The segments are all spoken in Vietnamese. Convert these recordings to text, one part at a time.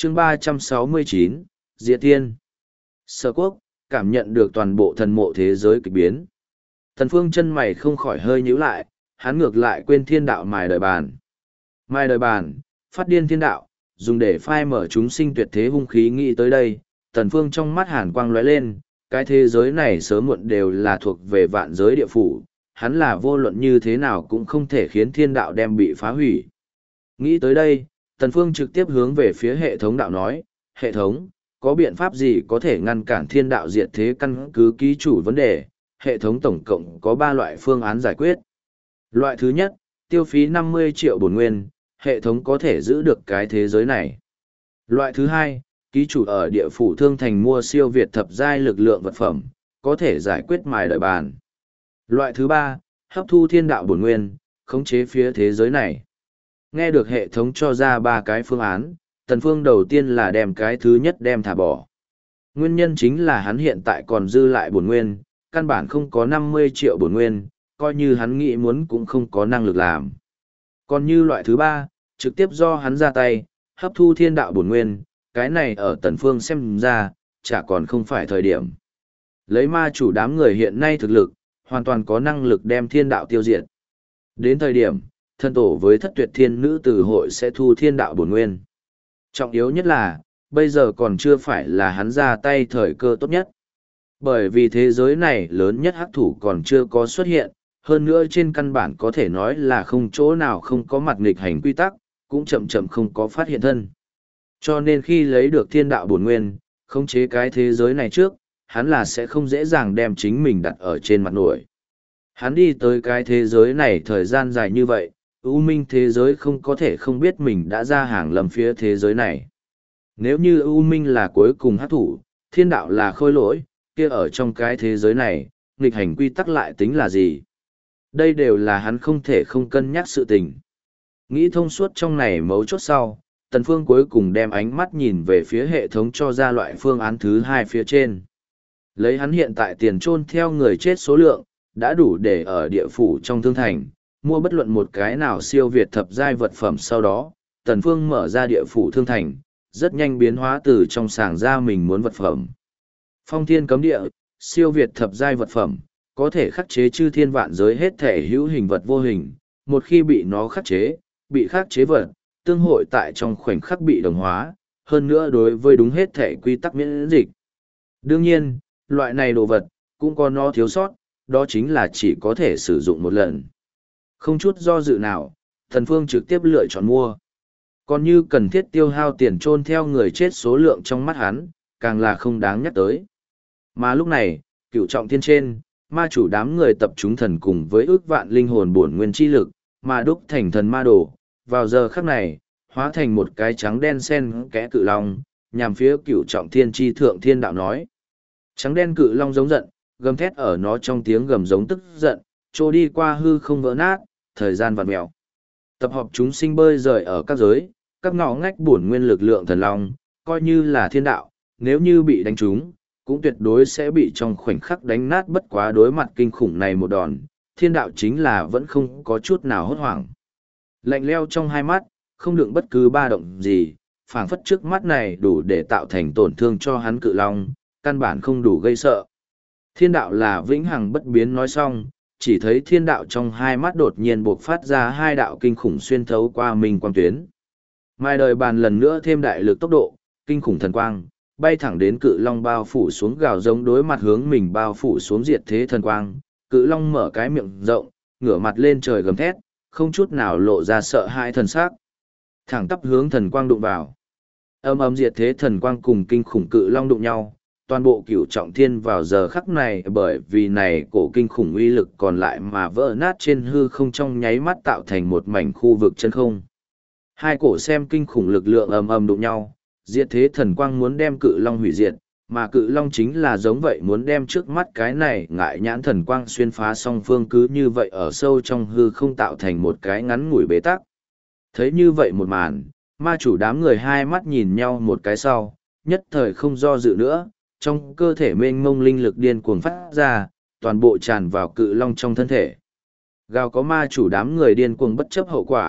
chương 369, Diệt Thiên. Sở Quốc, cảm nhận được toàn bộ thần mộ thế giới kịch biến. Tần Phương chân mày không khỏi hơi nhíu lại, hắn ngược lại quên thiên đạo mài đời bàn. Mài đời bàn, phát điên thiên đạo, dùng để phai mở chúng sinh tuyệt thế hung khí. Nghĩ tới đây, Tần Phương trong mắt hàn quang lóe lên, cái thế giới này sớm muộn đều là thuộc về vạn giới địa phủ, hắn là vô luận như thế nào cũng không thể khiến thiên đạo đem bị phá hủy. Nghĩ tới đây, Tần Phương trực tiếp hướng về phía hệ thống đạo nói, hệ thống, có biện pháp gì có thể ngăn cản thiên đạo diệt thế? Căn cứ ký chủ vấn đề, hệ thống tổng cộng có 3 loại phương án giải quyết. Loại thứ nhất, tiêu phí 50 triệu bổn nguyên, hệ thống có thể giữ được cái thế giới này. Loại thứ hai, ký chủ ở địa phủ Thương Thành mua siêu việt thập giai lực lượng vật phẩm, có thể giải quyết mài đợi bàn. Loại thứ ba, hấp thu thiên đạo bổn nguyên, khống chế phía thế giới này. Nghe được hệ thống cho ra 3 cái phương án, Tần Phương đầu tiên là đem cái thứ nhất đem thả bỏ. Nguyên nhân chính là hắn hiện tại còn dư lại bổn nguyên, căn bản không có 50 triệu bổn nguyên, coi như hắn nghĩ muốn cũng không có năng lực làm. Còn như loại thứ ba, trực tiếp do hắn ra tay, hấp thu thiên đạo bổn nguyên, cái này ở Tần Phương xem ra, chả còn không phải thời điểm. Lấy ma chủ đám người hiện nay thực lực, hoàn toàn có năng lực đem thiên đạo tiêu diệt. Đến thời điểm, thân tổ với thất tuyệt thiên nữ tử hội sẽ thu thiên đạo bổn nguyên. Trọng yếu nhất là, bây giờ còn chưa phải là hắn ra tay thời cơ tốt nhất. Bởi vì thế giới này lớn nhất hắc thủ còn chưa có xuất hiện, hơn nữa trên căn bản có thể nói là không chỗ nào không có mặt nghịch hành quy tắc, cũng chậm chậm không có phát hiện thân. Cho nên khi lấy được thiên đạo bổn nguyên, khống chế cái thế giới này trước, hắn là sẽ không dễ dàng đem chính mình đặt ở trên mặt nổi. Hắn đi tới cái thế giới này thời gian dài như vậy, U Minh thế giới không có thể không biết mình đã ra hàng lầm phía thế giới này. Nếu như U Minh là cuối cùng hắc thủ, thiên đạo là khôi lỗi, kia ở trong cái thế giới này, nghịch hành quy tắc lại tính là gì? Đây đều là hắn không thể không cân nhắc sự tình. Nghĩ thông suốt trong này mấu chốt sau, Tần Phương cuối cùng đem ánh mắt nhìn về phía hệ thống cho ra loại phương án thứ 2 phía trên. Lấy hắn hiện tại tiền chôn theo người chết số lượng, đã đủ để ở địa phủ trong Thương Thành, mua bất luận một cái nào siêu việt thập giai vật phẩm. Sau đó, Tần Phương mở ra địa phủ Thương Thành, rất nhanh biến hóa từ trong sàng ra mình muốn vật phẩm. Phong thiên cấm địa, siêu việt thập giai vật phẩm, có thể khắc chế chư thiên vạn giới hết thể hữu hình vật vô hình, một khi bị nó khắc chế, bị khắc chế vật, tương hội tại trong khoảnh khắc bị đồng hóa, hơn nữa đối với đúng hết thể quy tắc miễn dịch. Đương nhiên, loại này đồ vật, cũng có nó thiếu sót, đó chính là chỉ có thể sử dụng một lần. Không chút do dự nào, Tần Phương trực tiếp lựa chọn mua. Còn như cần thiết tiêu hao tiền chôn theo người chết số lượng trong mắt hắn, càng là không đáng nhắc tới. Mà lúc này, cửu trọng thiên trên, ma chủ đám người tập trung thần cùng với ước vạn linh hồn bổn nguyên chi lực, mà đúc thành thần ma đồ, vào giờ khắc này, hóa thành một cái trắng đen sen kẽ cự long, nhằm phía cửu trọng thiên chi thượng thiên đạo nói. Trắng đen cự long giống giận, gầm thét ở nó trong tiếng gầm giống tức giận, trôi đi qua hư không vỡ nát, thời gian vặn mèo. Tập hợp chúng sinh bơi rời ở các giới, các ngõ ngách bổn nguyên lực lượng thần long, coi như là thiên đạo, nếu như bị đánh trúng, cũng tuyệt đối sẽ bị trong khoảnh khắc đánh nát. Bất quá đối mặt kinh khủng này một đòn, thiên đạo chính là vẫn không có chút nào hốt hoảng. Lạnh leo trong hai mắt, không đựng bất cứ ba động gì, phảng phất trước mắt này đủ để tạo thành tổn thương cho hắn cự long, căn bản không đủ gây sợ. Thiên đạo là vĩnh hằng bất biến. Nói xong, chỉ thấy thiên đạo trong hai mắt đột nhiên buộc phát ra 2 đạo kinh khủng xuyên thấu qua minh quang tuyến. Mai đời bàn lần nữa thêm đại lực tốc độ, kinh khủng thần quang, bay thẳng đến cự long bao phủ xuống, gào giống đối mặt hướng mình bao phủ xuống diệt thế thần quang. Cự long mở cái miệng rộng, ngửa mặt lên trời gầm thét, không chút nào lộ ra sợ hãi thần sắc. Thẳng tắp hướng thần quang đụng vào. Âm ầm diệt thế thần quang cùng kinh khủng cự long đụng nhau, toàn bộ cửu trọng thiên vào giờ khắc này bởi vì này cổ kinh khủng uy lực còn lại mà vỡ nát trên hư không, trong nháy mắt tạo thành một mảnh khu vực chân không. Hai cổ xem kinh khủng lực lượng ầm ầm đụng nhau, diệt thế thần quang muốn đem cự long hủy diệt, mà cự long chính là giống vậy muốn đem trước mắt cái này ngại nhãn thần quang xuyên phá. Song phương cứ như vậy ở sâu trong hư không tạo thành một cái ngắn ngủi bế tắc. Thấy như vậy một màn, ma chủ đám người hai mắt nhìn nhau một cái sau, nhất thời không do dự nữa, trong cơ thể mênh mông linh lực điên cuồng phát ra, toàn bộ tràn vào cự long trong thân thể. Gào có ma chủ đám người điên cuồng bất chấp hậu quả,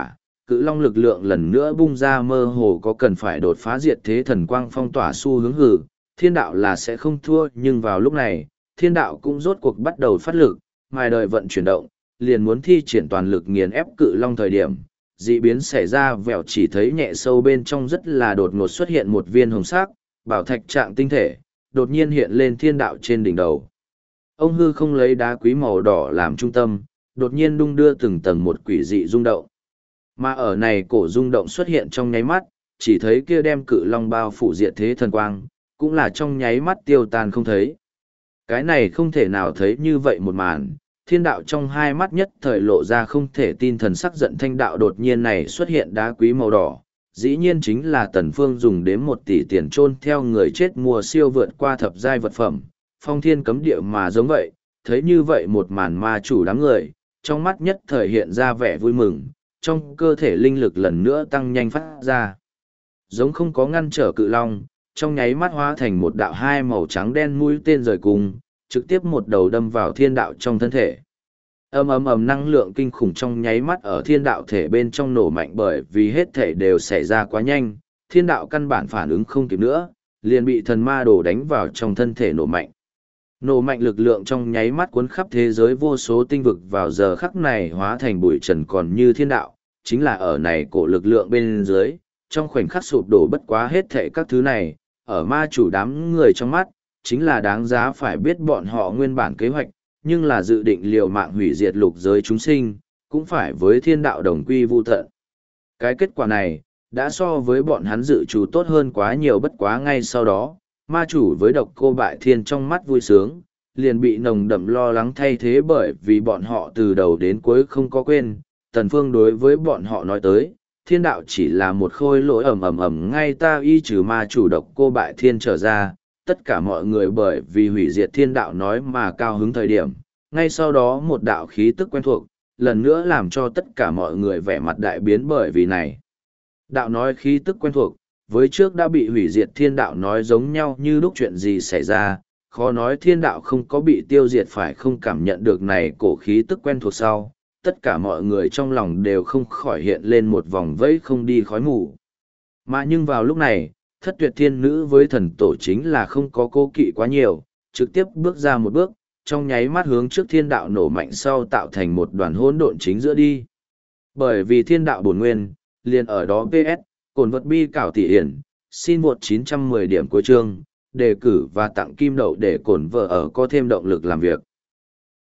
cự long lực lượng lần nữa bung ra mơ hồ có cần phải đột phá diệt thế thần quang phong tỏa xu hướng hử, thiên đạo là sẽ không thua nhưng vào lúc này, thiên đạo cũng rốt cuộc bắt đầu phát lực, mài đời vận chuyển động, liền muốn thi triển toàn lực nghiền ép cự long thời điểm. Dị biến xảy ra vẹo chỉ thấy nhẹ sâu bên trong rất là đột ngột xuất hiện một viên hồng sắc, bảo thạch trạng tinh thể, đột nhiên hiện lên thiên đạo trên đỉnh đầu. Ông hư không lấy đá quý màu đỏ làm trung tâm, đột nhiên đung đưa từng tầng một quỷ dị rung động. Mà ở này cổ rung động xuất hiện trong nháy mắt, chỉ thấy kia đem cự long bao phủ diệt thế thần quang, cũng là trong nháy mắt tiêu tan không thấy. Cái này không thể nào thấy như vậy một màn, thiên đạo trong hai mắt nhất thời lộ ra không thể tin thần sắc giận thanh đạo đột nhiên này xuất hiện đá quý màu đỏ. Dĩ nhiên chính là Tần Phương dùng đến 1 tỷ tiền chôn theo người chết mua siêu vượt qua thập giai vật phẩm, phong thiên cấm địa mà giống vậy, thấy như vậy một màn ma chủ đám người, trong mắt nhất thời hiện ra vẻ vui mừng, trong cơ thể linh lực lần nữa tăng nhanh phát ra. Giống không có ngăn trở cự long, trong nháy mắt hóa thành một đạo hai màu trắng đen mũi tên rời cùng, trực tiếp một đầu đâm vào thiên đạo trong thân thể. Ầm năng lượng kinh khủng trong nháy mắt ở thiên đạo thể bên trong nổ mạnh bởi vì hết thể đều xảy ra quá nhanh, thiên đạo căn bản phản ứng không kịp nữa, liền bị thần ma đồ đánh vào trong thân thể nổ mạnh. Nổ mạnh lực lượng trong nháy mắt cuốn khắp thế giới vô số tinh vực vào giờ khắc này hóa thành bụi trần còn như thiên đạo, chính là ở này cổ lực lượng bên dưới, trong khoảnh khắc sụp đổ bất quá hết thệ các thứ này, ở ma chủ đám người trong mắt, chính là đáng giá phải biết bọn họ nguyên bản kế hoạch, nhưng là dự định liều mạng hủy diệt lục giới chúng sinh, cũng phải với thiên đạo đồng quy vu tận. Cái kết quả này, đã so với bọn hắn dự trù tốt hơn quá nhiều bất quá ngay sau đó, ma chủ với độc cô bại thiên trong mắt vui sướng, liền bị nồng đậm lo lắng thay thế bởi vì bọn họ từ đầu đến cuối không có quên, Tần Phương đối với bọn họ nói tới, thiên đạo chỉ là một khôi lỗi ầm ngay ta y trừ ma chủ độc cô bại thiên trở ra, tất cả mọi người bởi vì hủy diệt thiên đạo nói mà cao hứng thời điểm, ngay sau đó một đạo khí tức quen thuộc, lần nữa làm cho tất cả mọi người vẻ mặt đại biến bởi vì này. Đạo nói khí tức quen thuộc, với trước đã bị hủy diệt thiên đạo nói giống nhau như lúc chuyện gì xảy ra, khó nói thiên đạo không có bị tiêu diệt phải không cảm nhận được này cổ khí tức quen thuộc sau, tất cả mọi người trong lòng đều không khỏi hiện lên một vòng vẫy không đi khói mù. Mà nhưng vào lúc này, thất tuyệt thiên nữ với thần tổ chính là không có cố kỵ quá nhiều, trực tiếp bước ra một bước, trong nháy mắt hướng trước thiên đạo nổ mạnh sau tạo thành một đoàn hỗn độn chính giữa đi. Bởi vì thiên đạo bổn nguyên, liền ở đó PS, cồn vật bi cảo tỷ hiển, xin một 910 điểm cuối chương, đề cử và tặng kim đậu để cổn vợ ở có thêm động lực làm việc.